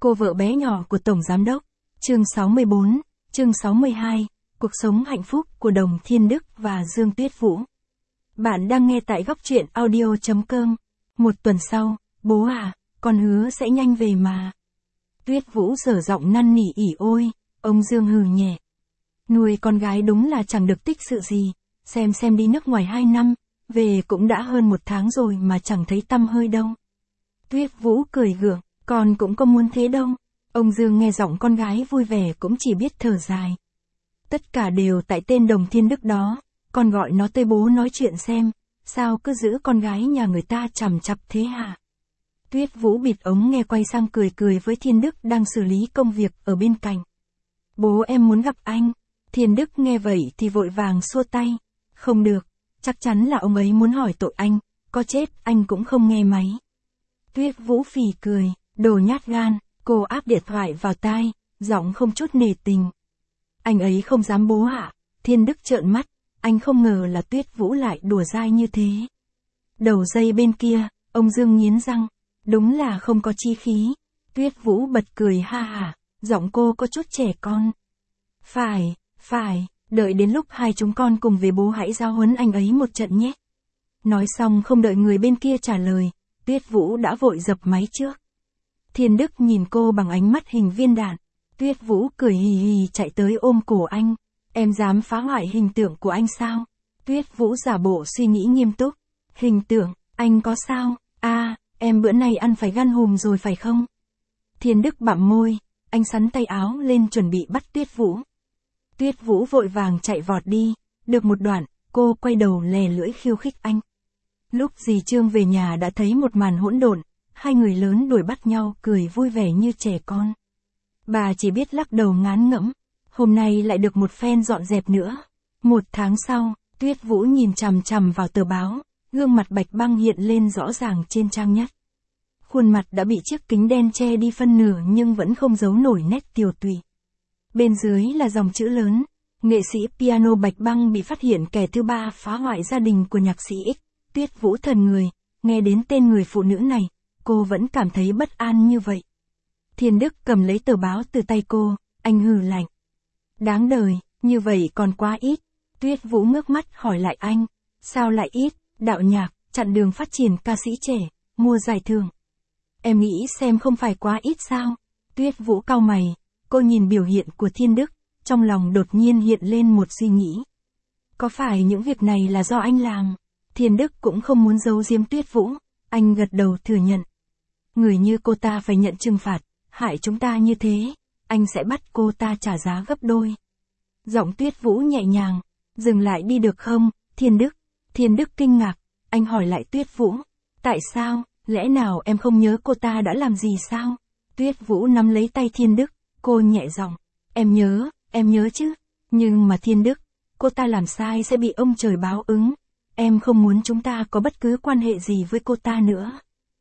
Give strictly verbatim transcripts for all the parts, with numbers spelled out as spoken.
Cô vợ bé nhỏ của Tổng Giám đốc. Chương sáu mươi bốn, chương sáu mươi hai, cuộc sống hạnh phúc của Đồng Thiên Đức và Dương Tuyết Vũ. Bạn đang nghe tại góc truyện audio chấm com. Một tuần sau, bố à, con hứa sẽ nhanh về mà. Tuyết Vũ dở giọng năn nỉ ỉ ôi, ông Dương hừ nhẹ. Nuôi con gái đúng là chẳng được tích sự gì, xem xem đi nước ngoài hai năm, về cũng đã hơn một tháng rồi mà chẳng thấy tăm hơi đâu. Tuyết Vũ cười gượng, con cũng có muốn thế đâu. Ông Dương nghe giọng con gái vui vẻ cũng chỉ biết thở dài. Tất cả đều tại tên Đồng Thiên Đức đó, con gọi nó tới bố nói chuyện xem, sao cứ giữ con gái nhà người ta chằm chặp thế hả? Tuyết Vũ bịt ống nghe quay sang cười cười với Thiên Đức đang xử lý công việc ở bên cạnh. Bố em muốn gặp anh. Thiên Đức nghe vậy thì vội vàng xua tay. Không được, chắc chắn là ông ấy muốn hỏi tội anh, có chết anh cũng không nghe máy. Tuyết Vũ phì cười, đồ nhát gan, cô áp điện thoại vào tai, giọng không chút nể tình. Anh ấy không dám bố ạ. Thiên Đức trợn mắt, anh không ngờ là Tuyết Vũ lại đùa dai như thế. Đầu dây bên kia, ông Dương nghiến răng, đúng là không có chi khí. Tuyết Vũ bật cười ha hả, giọng cô có chút trẻ con. Phải, phải, đợi đến lúc hai chúng con cùng về bố hãy giao huấn anh ấy một trận nhé. Nói xong không đợi người bên kia trả lời, Tuyết Vũ đã vội dập máy trước. Thiên Đức nhìn cô bằng ánh mắt hình viên đạn. Tuyết Vũ cười hì hì chạy tới ôm cổ anh. Em dám phá hoại hình tượng của anh sao? Tuyết Vũ giả bộ suy nghĩ nghiêm túc. Hình tượng, anh có sao? À, em bữa nay ăn phải gan hùm rồi phải không? Thiên Đức bặm môi, anh sắn tay áo lên chuẩn bị bắt Tuyết Vũ. Tuyết Vũ vội vàng chạy vọt đi, được một đoạn, cô quay đầu lè lưỡi khiêu khích anh. Lúc dì Trương về nhà đã thấy một màn hỗn độn, hai người lớn đuổi bắt nhau cười vui vẻ như trẻ con. Bà chỉ biết lắc đầu ngán ngẫm, hôm nay lại được một phen dọn dẹp nữa. Một tháng sau, Tuyết Vũ nhìn chằm chằm vào tờ báo, gương mặt Bạch Băng hiện lên rõ ràng trên trang nhất. Khuôn mặt đã bị chiếc kính đen che đi phân nửa nhưng vẫn không giấu nổi nét tiều tụy. Bên dưới là dòng chữ lớn, nghệ sĩ piano Bạch Băng bị phát hiện kẻ thứ ba phá hoại gia đình của nhạc sĩ X. Tuyết Vũ thần người, nghe đến tên người phụ nữ này, cô vẫn cảm thấy bất an như vậy. Thiên Đức cầm lấy tờ báo từ tay cô, anh hừ lạnh. Đáng đời, như vậy còn quá ít. Tuyết Vũ ngước mắt hỏi lại anh, sao lại ít? Đạo nhạc, chặn đường phát triển ca sĩ trẻ, mua giải thưởng. Em nghĩ xem không phải quá ít sao? Tuyết Vũ cau mày, cô nhìn biểu hiện của Thiên Đức, trong lòng đột nhiên hiện lên một suy nghĩ. Có phải những việc này là do anh làm? Thiên Đức cũng không muốn giấu giếm Tuyết Vũ, anh gật đầu thừa nhận. Người như cô ta phải nhận trừng phạt, hại chúng ta như thế, anh sẽ bắt cô ta trả giá gấp đôi. Giọng Tuyết Vũ nhẹ nhàng, dừng lại đi được không, Thiên Đức? Thiên Đức kinh ngạc, anh hỏi lại Tuyết Vũ, tại sao, lẽ nào em không nhớ cô ta đã làm gì sao? Tuyết Vũ nắm lấy tay Thiên Đức, cô nhẹ giọng, em nhớ, em nhớ chứ, nhưng mà Thiên Đức, cô ta làm sai sẽ bị ông trời báo ứng. Em không muốn chúng ta có bất cứ quan hệ gì với cô ta nữa.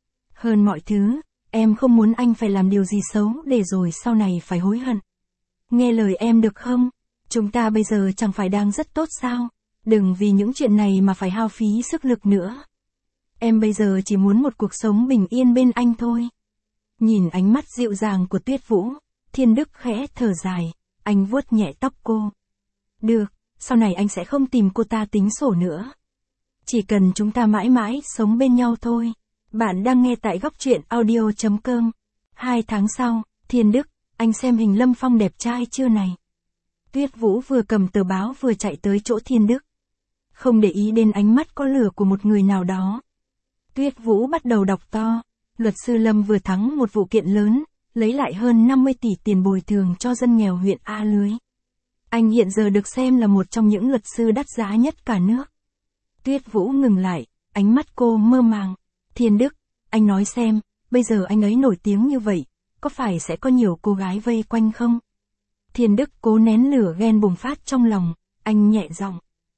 Hơn mọi thứ, em không muốn anh phải làm điều gì xấu để rồi sau này phải hối hận. Nghe lời em được không? Chúng ta bây giờ chẳng phải đang rất tốt sao? Đừng vì những chuyện này mà phải hao phí sức lực nữa. Em bây giờ chỉ muốn một cuộc sống bình yên bên anh thôi. Nhìn ánh mắt dịu dàng của Tuyết Vũ, Thiên Đức khẽ thở dài, anh vuốt nhẹ tóc cô. Được, sau này anh sẽ không tìm cô ta tính sổ nữa. Chỉ cần chúng ta mãi mãi sống bên nhau thôi. Bạn đang nghe tại góc truyện audio chấm com. Hai tháng sau, Thiên Đức, anh xem hình Lâm Phong đẹp trai chưa này? Tuyết Vũ vừa cầm tờ báo vừa chạy tới chỗ Thiên Đức. Không để ý đến ánh mắt có lửa của một người nào đó. Tuyết Vũ bắt đầu đọc to. Luật sư Lâm vừa thắng một vụ kiện lớn, lấy lại hơn năm mươi tỷ tiền bồi thường cho dân nghèo huyện A Lưới. Anh hiện giờ được xem là một trong những luật sư đắt giá nhất cả nước. Tuyết Vũ ngừng lại, ánh mắt cô mơ màng. Thiên Đức, anh nói xem, bây giờ anh ấy nổi tiếng như vậy, có phải sẽ có nhiều cô gái vây quanh không? Thiên Đức cố nén lửa ghen bùng phát trong lòng, anh nhẹ giọng.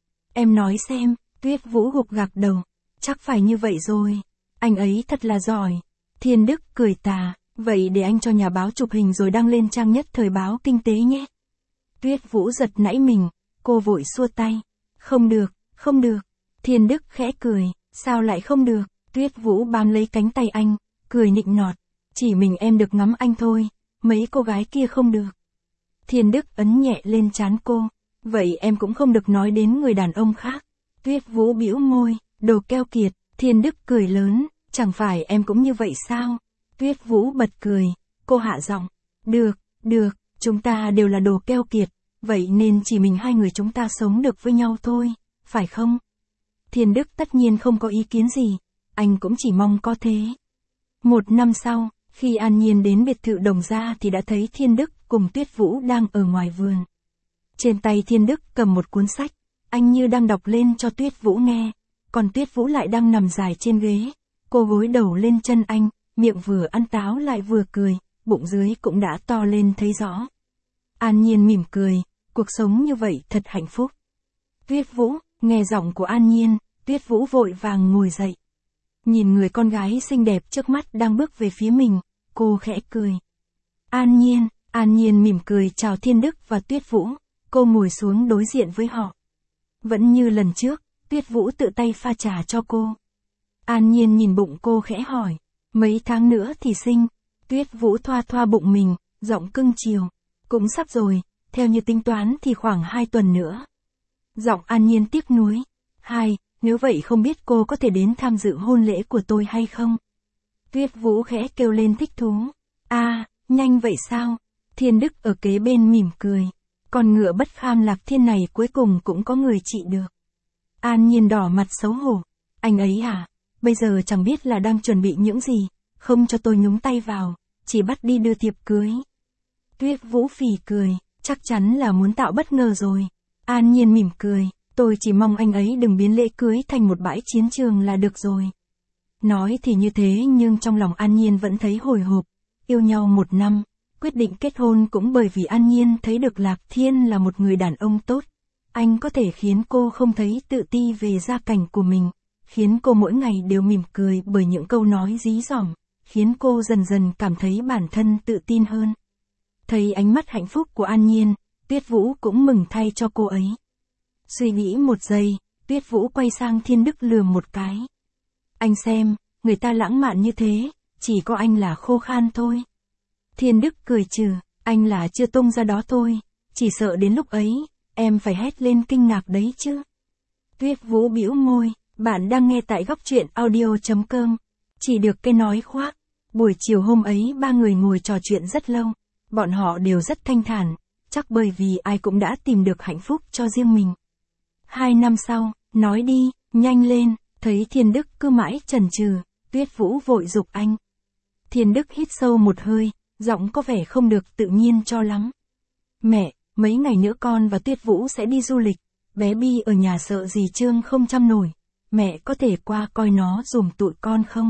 Em nói xem, Tuyết Vũ gục gạc đầu, chắc phải như vậy rồi, anh ấy thật là giỏi. Thiên Đức cười tà, vậy để anh cho nhà báo chụp hình rồi đăng lên trang nhất thời báo kinh tế nhé. Tuyết Vũ giật nảy mình, cô vội xua tay. Không được, không được. Thiên Đức khẽ cười, sao lại không được? Tuyết Vũ bám lấy cánh tay anh, cười nịnh nọt. Chỉ mình em được ngắm anh thôi, mấy cô gái kia không được. Thiên Đức ấn nhẹ lên trán cô. Vậy em cũng không được nói đến người đàn ông khác. Tuyết Vũ bĩu môi, đồ keo kiệt. Thiên Đức cười lớn, chẳng phải em cũng như vậy sao? Tuyết Vũ bật cười, cô hạ giọng. Được, được, chúng ta đều là đồ keo kiệt, vậy nên chỉ mình hai người chúng ta sống được với nhau thôi, phải không? Thiên Đức tất nhiên không có ý kiến gì, anh cũng chỉ mong có thế. Một năm sau, khi An Nhiên đến biệt thự Đồng Gia thì đã thấy Thiên Đức cùng Tuyết Vũ đang ở ngoài vườn. Trên tay Thiên Đức cầm một cuốn sách, anh như đang đọc lên cho Tuyết Vũ nghe, còn Tuyết Vũ lại đang nằm dài trên ghế, cô gối đầu lên chân anh, miệng vừa ăn táo lại vừa cười, bụng dưới cũng đã to lên thấy rõ. An Nhiên mỉm cười, cuộc sống như vậy thật hạnh phúc. Tuyết Vũ, nghe giọng của An Nhiên, Tuyết Vũ vội vàng ngồi dậy. Nhìn người con gái xinh đẹp trước mắt đang bước về phía mình, cô khẽ cười. An Nhiên, An Nhiên mỉm cười chào Thiên Đức và Tuyết Vũ, cô ngồi xuống đối diện với họ. Vẫn như lần trước, Tuyết Vũ tự tay pha trà cho cô. An Nhiên nhìn bụng cô khẽ hỏi, mấy tháng nữa thì sinh. Tuyết Vũ thoa thoa bụng mình, giọng cưng chiều. Cũng sắp rồi, theo như tính toán thì khoảng hai tuần nữa. Giọng An Nhiên tiếc nuối. Hai, nếu vậy không biết cô có thể đến tham dự hôn lễ của tôi hay không? Tuyết Vũ khẽ kêu lên thích thú. À, nhanh vậy sao? Thiên Đức ở kế bên mỉm cười. Con ngựa bất kham Lạc Thiên này cuối cùng cũng có người trị được. An Nhiên đỏ mặt xấu hổ. Anh ấy à? Bây giờ chẳng biết là đang chuẩn bị những gì, không cho tôi nhúng tay vào, chỉ bắt đi đưa thiệp cưới. Tuyết Vũ phì cười, chắc chắn là muốn tạo bất ngờ rồi. An Nhiên mỉm cười, tôi chỉ mong anh ấy đừng biến lễ cưới thành một bãi chiến trường là được rồi. Nói thì như thế nhưng trong lòng An Nhiên vẫn thấy hồi hộp. Yêu nhau một năm, quyết định kết hôn cũng bởi vì An Nhiên thấy được Lạc Thiên là một người đàn ông tốt. Anh có thể khiến cô không thấy tự ti về gia cảnh của mình, khiến cô mỗi ngày đều mỉm cười bởi những câu nói dí dỏm, khiến cô dần dần cảm thấy bản thân tự tin hơn. Thấy ánh mắt hạnh phúc của An Nhiên, Tuyết Vũ cũng mừng thay cho cô ấy. Suy nghĩ một giây, Tuyết Vũ quay sang Thiên Đức lườm một cái. Anh xem, người ta lãng mạn như thế, chỉ có anh là khô khan thôi. Thiên Đức cười trừ, anh là chưa tung ra đó thôi, chỉ sợ đến lúc ấy, em phải hét lên kinh ngạc đấy chứ. Tuyết Vũ bĩu môi, bạn đang nghe tại góc truyện audio chấm com. Chỉ được cái nói khoác. Buổi chiều hôm ấy ba người ngồi trò chuyện rất lâu, bọn họ đều rất thanh thản, chắc bởi vì ai cũng đã tìm được hạnh phúc cho riêng mình. Hai năm sau, nói đi, nhanh lên, thấy Thiên Đức cứ mãi chần chừ, Tuyết Vũ vội giục anh. Thiên Đức hít sâu một hơi, giọng có vẻ không được tự nhiên cho lắm. Mẹ, mấy ngày nữa con và Tuyết Vũ sẽ đi du lịch, bé Bi ở nhà sợ dì Trương không chăm nổi, mẹ có thể qua coi nó dùm tụi con không?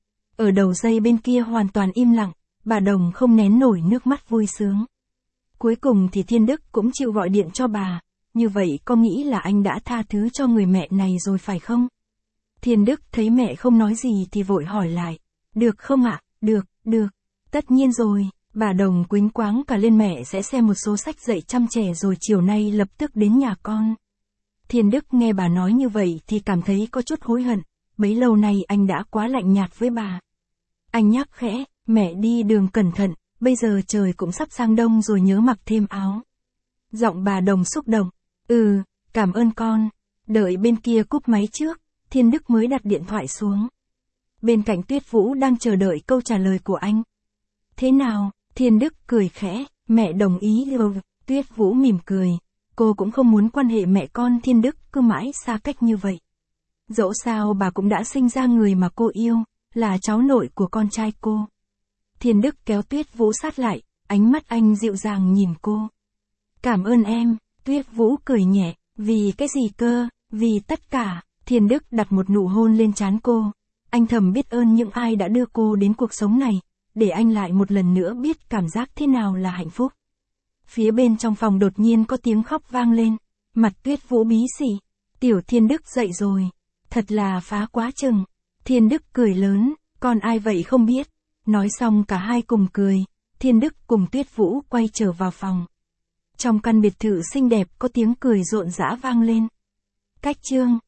Ở đầu dây bên kia hoàn toàn im lặng, bà Đồng không nén nổi nước mắt vui sướng. Cuối cùng thì Thiên Đức cũng chịu gọi điện cho bà, như vậy con nghĩ là anh đã tha thứ cho người mẹ này rồi phải không? Thiên Đức thấy mẹ không nói gì thì vội hỏi lại, được không ạ? Được, được, tất nhiên rồi. Bà Đồng quýnh quáng cả lên mẹ sẽ xem một số sách dạy chăm trẻ rồi chiều nay lập tức đến nhà con. Thiên Đức nghe bà nói như vậy thì cảm thấy có chút hối hận, bấy lâu nay anh đã quá lạnh nhạt với bà. Anh nhắc khẽ, mẹ đi đường cẩn thận, bây giờ trời cũng sắp sang đông rồi nhớ mặc thêm áo. Giọng bà Đồng xúc động, ừ, cảm ơn con. Đợi bên kia cúp máy trước, Thiên Đức mới đặt điện thoại xuống. Bên cạnh Tuyết Vũ đang chờ đợi câu trả lời của anh. Thế nào? Thiên Đức cười khẽ, mẹ đồng ý rồi. Tuyết Vũ mỉm cười, cô cũng không muốn quan hệ mẹ con Thiên Đức cứ mãi xa cách như vậy. Dẫu sao bà cũng đã sinh ra người mà cô yêu, là cháu nội của con trai cô. Thiên Đức kéo Tuyết Vũ sát lại, ánh mắt anh dịu dàng nhìn cô. Cảm ơn em. Tuyết Vũ cười nhẹ, vì cái gì cơ, vì tất cả. Thiên Đức đặt một nụ hôn lên trán cô. Anh thầm biết ơn những ai đã đưa cô đến cuộc sống này, để anh lại một lần nữa biết cảm giác thế nào là hạnh phúc. Phía bên trong phòng đột nhiên có tiếng khóc vang lên, mặt Tuyết Vũ bí xỉ. Tiểu Thiên Đức dậy rồi, thật là phá quá chừng. Thiên Đức cười lớn, còn ai vậy không biết. Nói xong cả hai cùng cười, Thiên Đức cùng Tuyết Vũ quay trở vào phòng. Trong căn biệt thự xinh đẹp có tiếng cười rộn rã vang lên. Cách chương